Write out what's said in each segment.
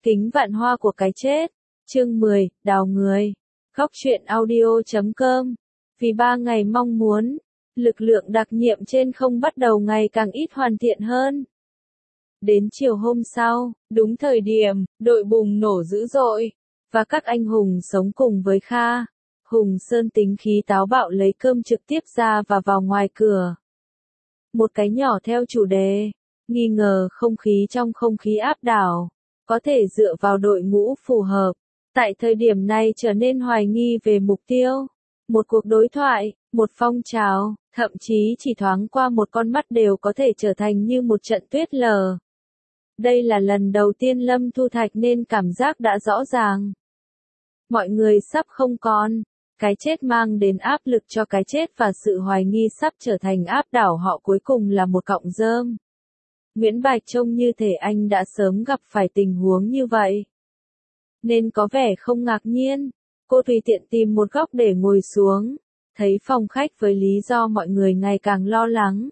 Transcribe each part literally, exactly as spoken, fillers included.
Kính vạn hoa của cái chết. Chương mười, đào người. Góc truyện audio chấm com. Vì ba ngày mong muốn, lực lượng đặc nhiệm trên không bắt đầu ngày càng ít hoàn thiện hơn. Đến chiều hôm sau, đúng thời điểm, đội bùng nổ dữ dội, và các anh hùng sống cùng với Kha. Hùng Sơn tính khí táo bạo lấy cơm trực tiếp ra và vào ngoài cửa. Một cái nhỏ theo chủ đề, nghi ngờ không khí trong không khí áp đảo, có thể dựa vào đội ngũ phù hợp. Tại thời điểm này trở nên hoài nghi về mục tiêu. Một cuộc đối thoại, một phong trào, thậm chí chỉ thoáng qua một con mắt đều có thể trở thành như một trận tuyết lở. Đây là lần đầu tiên Lâm Thu Thạch nên cảm giác đã rõ ràng. Mọi người sắp không còn. Cái chết mang đến áp lực cho cái chết và sự hoài nghi sắp trở thành áp đảo họ cuối cùng là một cọng rơm. Nguyễn Bạch trông như thể anh đã sớm gặp phải tình huống như vậy, nên có vẻ không ngạc nhiên. Cô tùy tiện tìm một góc để ngồi xuống, thấy phòng khách với lý do mọi người ngày càng lo lắng.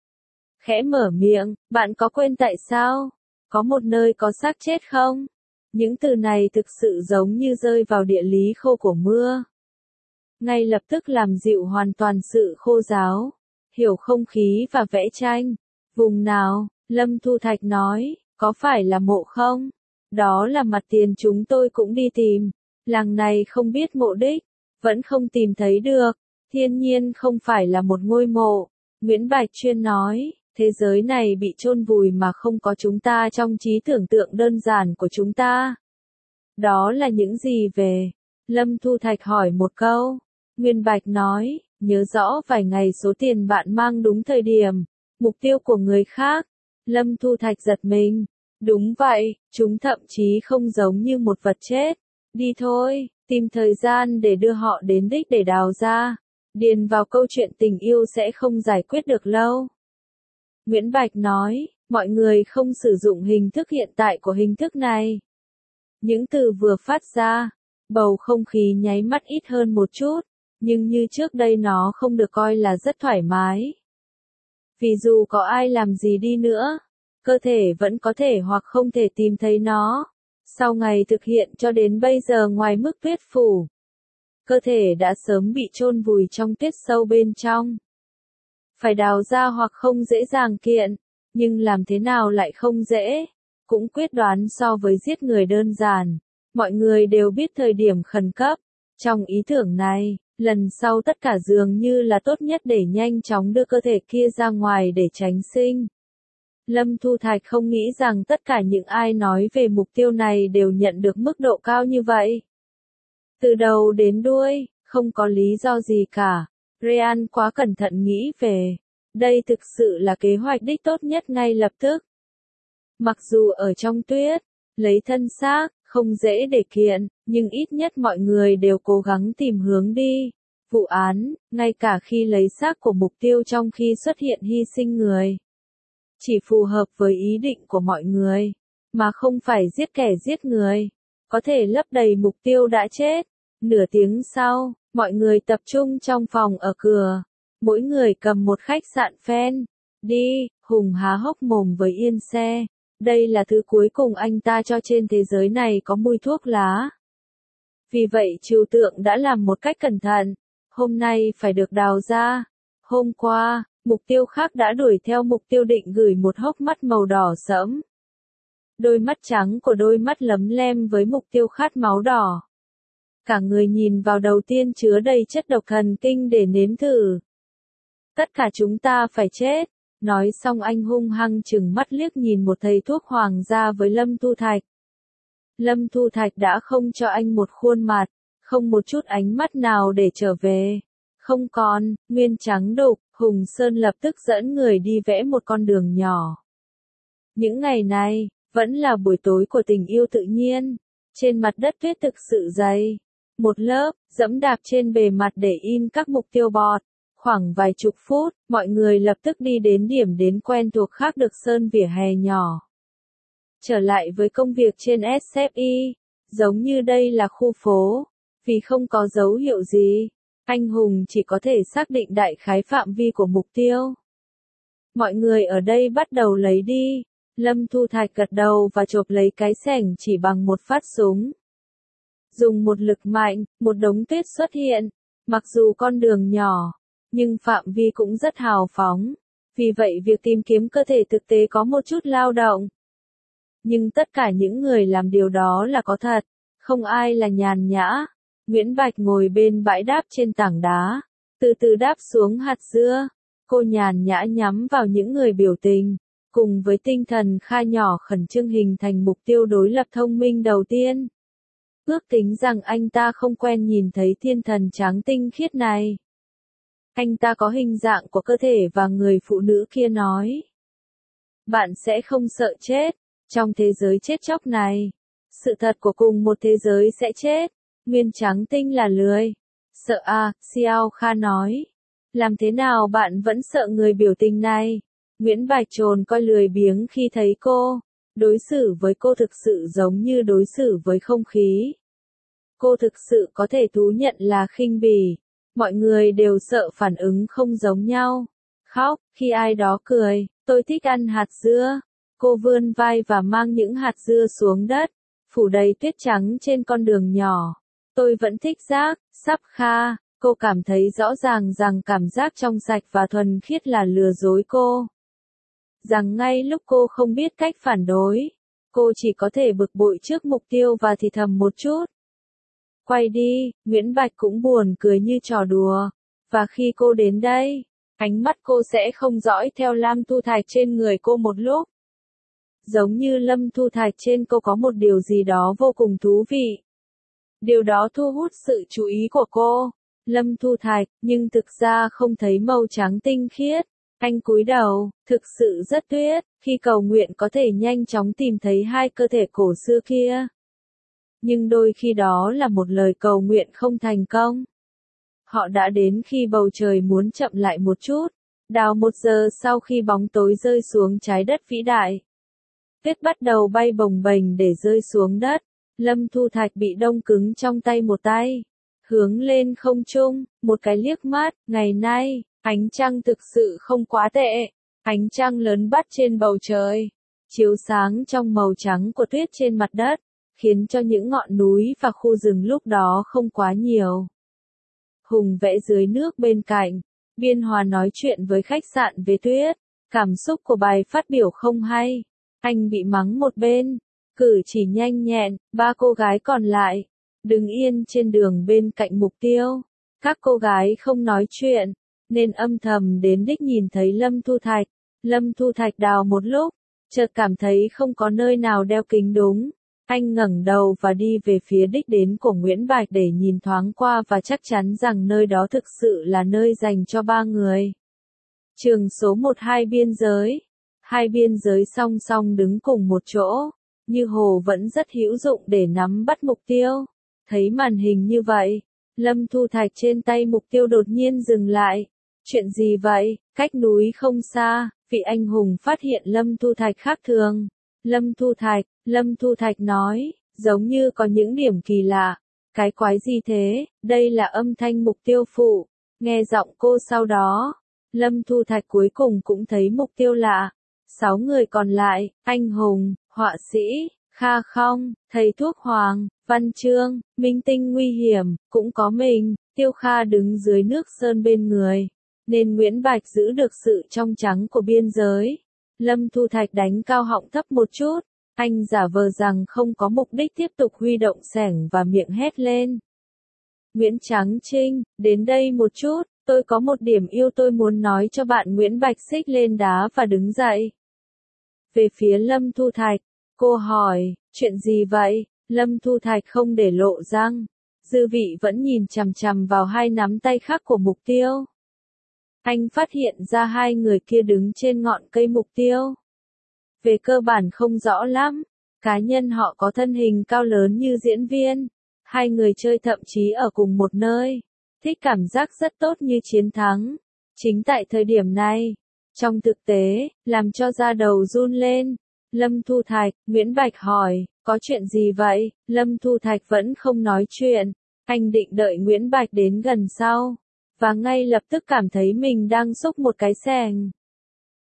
Khẽ mở miệng, bạn có quên tại sao? Có một nơi có xác chết không? Những từ này thực sự giống như rơi vào địa lý khô của mưa. Ngay lập tức làm dịu hoàn toàn sự khô ráo, hiểu không khí và vẽ tranh. Vùng nào? Lâm Thu Thạch nói, có phải là mộ không? Đó là mặt tiền chúng tôi cũng đi tìm. Làng này không biết mộ đích, vẫn không tìm thấy được. Thiên nhiên không phải là một ngôi mộ. Nguyễn Bạch Chuyên nói, thế giới này bị chôn vùi mà không có chúng ta trong trí tưởng tượng đơn giản của chúng ta. Đó là những gì về? Lâm Thu Thạch hỏi một câu. Nguyễn Bạch nói, nhớ rõ vài ngày số tiền bạn mang đúng thời điểm, mục tiêu của người khác. Lâm Thu Thạch giật mình. Đúng vậy, chúng thậm chí không giống như một vật chết. Đi thôi, tìm thời gian để đưa họ đến đích để đào ra. Điền vào câu chuyện tình yêu sẽ không giải quyết được lâu. Nguyễn Bạch nói, mọi người không sử dụng hình thức hiện tại của hình thức này. Những từ vừa phát ra, bầu không khí nháy mắt ít hơn một chút, nhưng như trước đây nó không được coi là rất thoải mái. Vì dù có ai làm gì đi nữa, cơ thể vẫn có thể hoặc không thể tìm thấy nó. Sau ngày thực hiện cho đến bây giờ ngoài mức tuyết phủ, cơ thể đã sớm bị chôn vùi trong tuyết sâu bên trong. Phải đào ra hoặc không dễ dàng kiện, nhưng làm thế nào lại không dễ, cũng quyết đoán so với giết người đơn giản. Mọi người đều biết thời điểm khẩn cấp. Trong ý tưởng này, lần sau tất cả dường như là tốt nhất để nhanh chóng đưa cơ thể kia ra ngoài để tránh sinh. Lâm Thu Thạch không nghĩ rằng tất cả những ai nói về mục tiêu này đều nhận được mức độ cao như vậy. Từ đầu đến đuôi, không có lý do gì cả. Ryan quá cẩn thận nghĩ về. Đây thực sự là kế hoạch đích tốt nhất ngay lập tức. Mặc dù ở trong tuyết, lấy thân xác, không dễ để kiện, nhưng ít nhất mọi người đều cố gắng tìm hướng đi. Vụ án, ngay cả khi lấy xác của mục tiêu trong khi xuất hiện hy sinh người, chỉ phù hợp với ý định của mọi người, mà không phải giết kẻ giết người, có thể lấp đầy mục tiêu đã chết. Nửa tiếng sau, mọi người tập trung trong phòng ở cửa, mỗi người cầm một khách sạn fan. Đi, Hùng há hốc mồm với Yên Xe. Đây là thứ cuối cùng anh ta cho trên thế giới này có mùi thuốc lá. Vì vậy trừu tượng đã làm một cách cẩn thận. Hôm nay phải được đào ra. Hôm qua, mục tiêu khác đã đuổi theo mục tiêu định gửi một hốc mắt màu đỏ sẫm. Đôi mắt trắng của đôi mắt lấm lem với mục tiêu khát máu đỏ. Cả người nhìn vào đầu tiên chứa đầy chất độc thần kinh để nếm thử. Tất cả chúng ta phải chết. Nói xong anh hung hăng chừng mắt liếc nhìn một thầy thuốc hoàng gia với Lâm Thu Thạch. Lâm Thu Thạch đã không cho anh một khuôn mặt, không một chút ánh mắt nào để trở về. Không còn, nguyên trắng đục, Hùng Sơn lập tức dẫn người đi vẽ một con đường nhỏ. Những ngày này, vẫn là buổi tối của tình yêu tự nhiên. Trên mặt đất tuyết thực sự dày. Một lớp, dẫm đạp trên bề mặt để in các mục tiêu bọt. Khoảng vài chục phút, mọi người lập tức đi đến điểm đến quen thuộc khác được sơn vỉa hè nhỏ. Trở lại với công việc trên ét ép i, giống như đây là khu phố. Vì không có dấu hiệu gì, anh Hùng chỉ có thể xác định đại khái phạm vi của mục tiêu. Mọi người ở đây bắt đầu lấy đi. Lâm Thu Thạch gật đầu và chộp lấy cái xẻng chỉ bằng một phát súng. Dùng một lực mạnh, một đống tuyết xuất hiện. Mặc dù con đường nhỏ, nhưng phạm vi cũng rất hào phóng. Vì vậy việc tìm kiếm cơ thể thực tế có một chút lao động. Nhưng tất cả những người làm điều đó là có thật, không ai là nhàn nhã. Nguyễn Bạch ngồi bên bãi đáp trên tảng đá, từ từ đáp xuống hạt dưa. Cô nhàn nhã nhắm vào những người biểu tình, cùng với tinh thần kha nhỏ khẩn trương hình thành mục tiêu đối lập thông minh đầu tiên. Ước tính rằng anh ta không quen nhìn thấy thiên thần trắng tinh khiết này. Anh ta có hình dạng của cơ thể và người phụ nữ kia nói. Bạn sẽ không sợ chết, trong thế giới chết chóc này. Sự thật của cùng một thế giới sẽ chết. Nguyên trắng tinh là lười. Sợ à, Xiao Kha nói. Làm thế nào bạn vẫn sợ người biểu tình này? Nguyễn Bạch trồn coi lười biếng khi thấy cô. Đối xử với cô thực sự giống như đối xử với không khí. Cô thực sự có thể thú nhận là khinh bỉ. Mọi người đều sợ phản ứng không giống nhau. Khóc, khi ai đó cười, tôi thích ăn hạt dưa. Cô vươn vai và mang những hạt dưa xuống đất, phủ đầy tuyết trắng trên con đường nhỏ. Tôi vẫn thích rác, sắp Kha, cô cảm thấy rõ ràng rằng cảm giác trong sạch và thuần khiết là lừa dối cô. Rằng ngay lúc cô không biết cách phản đối, cô chỉ có thể bực bội trước mục tiêu và thì thầm một chút. Quay đi, Nguyễn Bạch cũng buồn cười như trò đùa. Và khi cô đến đây, ánh mắt cô sẽ không dõi theo Lâm Thu Thạch trên người cô một lúc. Giống như Lâm Thu Thạch trên cô có một điều gì đó vô cùng thú vị. Điều đó thu hút sự chú ý của cô. Lâm Thu Thạch, nhưng thực ra không thấy màu trắng tinh khiết. Anh cúi đầu, thực sự rất tuyệt, khi cầu nguyện có thể nhanh chóng tìm thấy hai cơ thể cổ xưa kia. Nhưng đôi khi đó là một lời cầu nguyện không thành công. Họ đã đến khi bầu trời muốn chậm lại một chút. Đào một giờ sau khi bóng tối rơi xuống trái đất vĩ đại. Tuyết bắt đầu bay bồng bềnh để rơi xuống đất. Lâm Thu Thạch bị đông cứng trong tay một tay. Hướng lên không trung, một cái liếc mắt, ngày nay, ánh trăng thực sự không quá tệ. Ánh trăng lớn bắt trên bầu trời, chiếu sáng trong màu trắng của tuyết trên mặt đất, khiến cho những ngọn núi và khu rừng lúc đó không quá nhiều. Hùng vẽ dưới nước bên cạnh, Biên Hòa nói chuyện với khách sạn về tuyết, cảm xúc của bài phát biểu không hay. Anh bị mắng một bên, cử chỉ nhanh nhẹn, ba cô gái còn lại, đứng yên trên đường bên cạnh mục tiêu. Các cô gái không nói chuyện, nên âm thầm đến đích nhìn thấy Lâm Thu Thạch. Lâm Thu Thạch đào một lúc, chợt cảm thấy không có nơi nào đeo kính đúng. Anh ngẩng đầu và đi về phía đích đến của Nguyễn Bạch để nhìn thoáng qua và chắc chắn rằng nơi đó thực sự là nơi dành cho ba người. Trường số một hai biên giới. Hai biên giới song song đứng cùng một chỗ, như hồ vẫn rất hữu dụng để nắm bắt mục tiêu. Thấy màn hình như vậy, Lâm Thu Thạch trên tay mục tiêu đột nhiên dừng lại. Chuyện gì vậy? Cách núi không xa, vị anh hùng phát hiện Lâm Thu Thạch khác thường. Lâm Thu Thạch, Lâm Thu Thạch nói, giống như có những điểm kỳ lạ. Cái quái gì thế? Đây là âm thanh mục tiêu phụ. Nghe giọng cô sau đó, Lâm Thu Thạch cuối cùng cũng thấy mục tiêu lạ. Sáu người còn lại, anh hùng, họa sĩ, Kha Không, thầy thuốc Hoàng, Văn Chương, minh tinh nguy hiểm, cũng có mình. Tiêu Kha đứng dưới nước sơn bên người, nên Nguyễn Bạch giữ được sự trong trắng của biên giới. Lâm Thu Thạch đánh cao họng thấp một chút, anh giả vờ rằng không có mục đích tiếp tục huy động xẻng và miệng hét lên. Nguyễn Trắng Trinh, đến đây một chút, tôi có một điểm yêu tôi muốn nói cho bạn. Nguyễn Bạch xích lên đá và đứng dậy. Về phía Lâm Thu Thạch, cô hỏi, chuyện gì vậy? Lâm Thu Thạch không để lộ răng, dư vị vẫn nhìn chằm chằm vào hai nắm tay khác của mục tiêu. Anh phát hiện ra hai người kia đứng trên ngọn cây mục tiêu. Về cơ bản không rõ lắm, cá nhân họ có thân hình cao lớn như diễn viên. Hai người chơi thậm chí ở cùng một nơi, thích cảm giác rất tốt như chiến thắng. Chính tại thời điểm này, trong thực tế, làm cho da đầu run lên. Lâm Thu Thạch, Nguyễn Bạch hỏi, có chuyện gì vậy? Lâm Thu Thạch vẫn không nói chuyện. Anh định đợi Nguyễn Bạch đến gần sau, và ngay lập tức cảm thấy mình đang xúc một cái xẻng.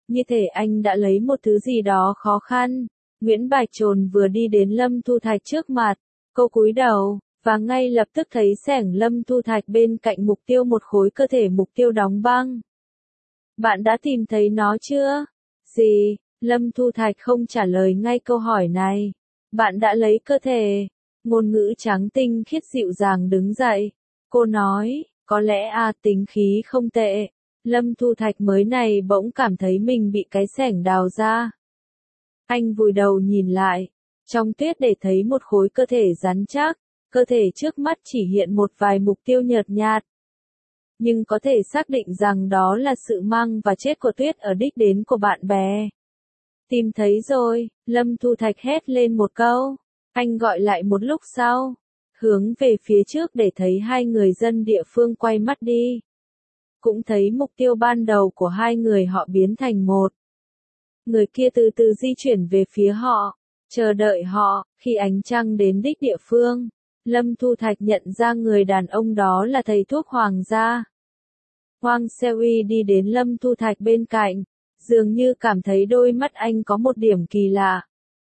như thể anh đã lấy một thứ gì đó khó khăn. Nguyễn Bạch Trồn vừa đi đến Lâm Thu Thạch trước mặt, cô cúi đầu, và ngay lập tức thấy xẻng Lâm Thu Thạch bên cạnh mục tiêu một khối cơ thể mục tiêu đóng băng. Bạn đã tìm thấy nó chưa? Gì? Lâm Thu Thạch không trả lời ngay câu hỏi này. Bạn đã lấy cơ thể. Ngôn ngữ trắng tinh khiết dịu dàng đứng dậy. Cô nói, có lẽ à tính khí không tệ. Lâm Thu Thạch mới này bỗng cảm thấy mình bị cái xẻng đào ra. Anh vùi đầu nhìn lại, trong tuyết để thấy một khối cơ thể rắn chắc, cơ thể trước mắt chỉ hiện một vài mục tiêu nhợt nhạt. Nhưng có thể xác định rằng đó là sự mang và chết của tuyết ở đích đến của bạn bè. Tìm thấy rồi, Lâm Thu Thạch hét lên một câu. Anh gọi lại một lúc sau, hướng về phía trước để thấy hai người dân địa phương quay mắt đi. Cũng thấy mục tiêu ban đầu của hai người họ biến thành một. Người kia từ từ di chuyển về phía họ, chờ đợi họ. Khi ánh trăng đến đích địa phương, Lâm Thu Thạch nhận ra người đàn ông đó là thầy thuốc Hoàng gia. Hoàng Seoui đi đến Lâm Thu Thạch bên cạnh, dường như cảm thấy đôi mắt anh có một điểm kỳ lạ.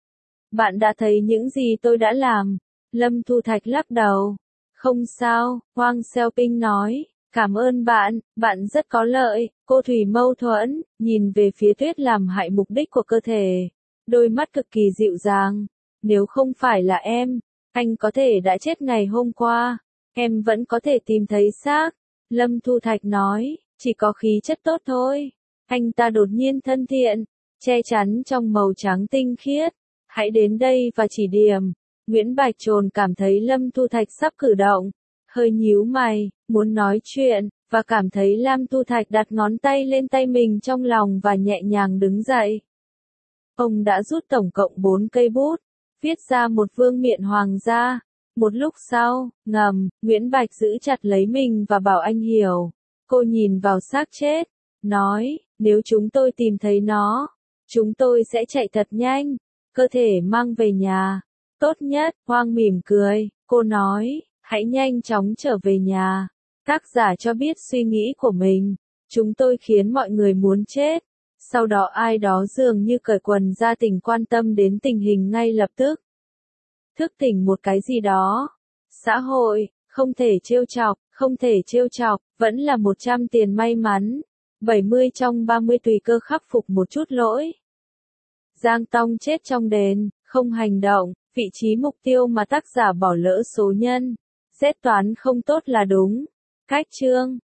Bạn đã thấy những gì tôi đã làm? Lâm Thu Thạch lắc đầu. Không sao, Hoàng Seoping nói. Cảm ơn bạn, bạn rất có lợi. Cô Thủy mâu thuẫn, nhìn về phía tuyết làm hại mục đích của cơ thể. Đôi mắt cực kỳ dịu dàng. Nếu không phải là em, anh có thể đã chết ngày hôm qua. Em vẫn có thể tìm thấy xác. Lâm Thu Thạch nói, chỉ có khí chất tốt thôi. Anh ta đột nhiên thân thiện, che chắn trong màu trắng tinh khiết. Hãy đến đây và chỉ điểm. Nguyễn Bạch Trồn cảm thấy Lâm Thu Thạch sắp cử động. Hơi nhíu mày, muốn nói chuyện, và cảm thấy Lâm Thu Thạch đặt ngón tay lên tay mình trong lòng và nhẹ nhàng đứng dậy. Ông đã rút tổng cộng bốn cây bút, viết ra một vương miện hoàng gia. Một lúc sau, ngầm, Nguyễn Bạch giữ chặt lấy mình và bảo anh hiểu. Cô nhìn vào xác chết, nói, nếu chúng tôi tìm thấy nó, chúng tôi sẽ chạy thật nhanh, cơ thể mang về nhà. Tốt nhất, Hoang mỉm cười, cô nói, hãy nhanh chóng trở về nhà. Tác giả cho biết suy nghĩ của mình. Chúng tôi khiến mọi người muốn chết. Sau đó ai đó dường như cởi quần ra tỉnh quan tâm đến tình hình ngay lập tức. Thức tỉnh một cái gì đó. Xã hội, không thể trêu chọc, không thể trêu chọc, vẫn là một trăm tiền may mắn. bảy mươi trong ba mươi tùy cơ khắc phục một chút lỗi. Giang Tong chết trong đền, không hành động, vị trí mục tiêu mà tác giả bỏ lỡ số nhân. Xét toán không tốt là đúng. Cách chương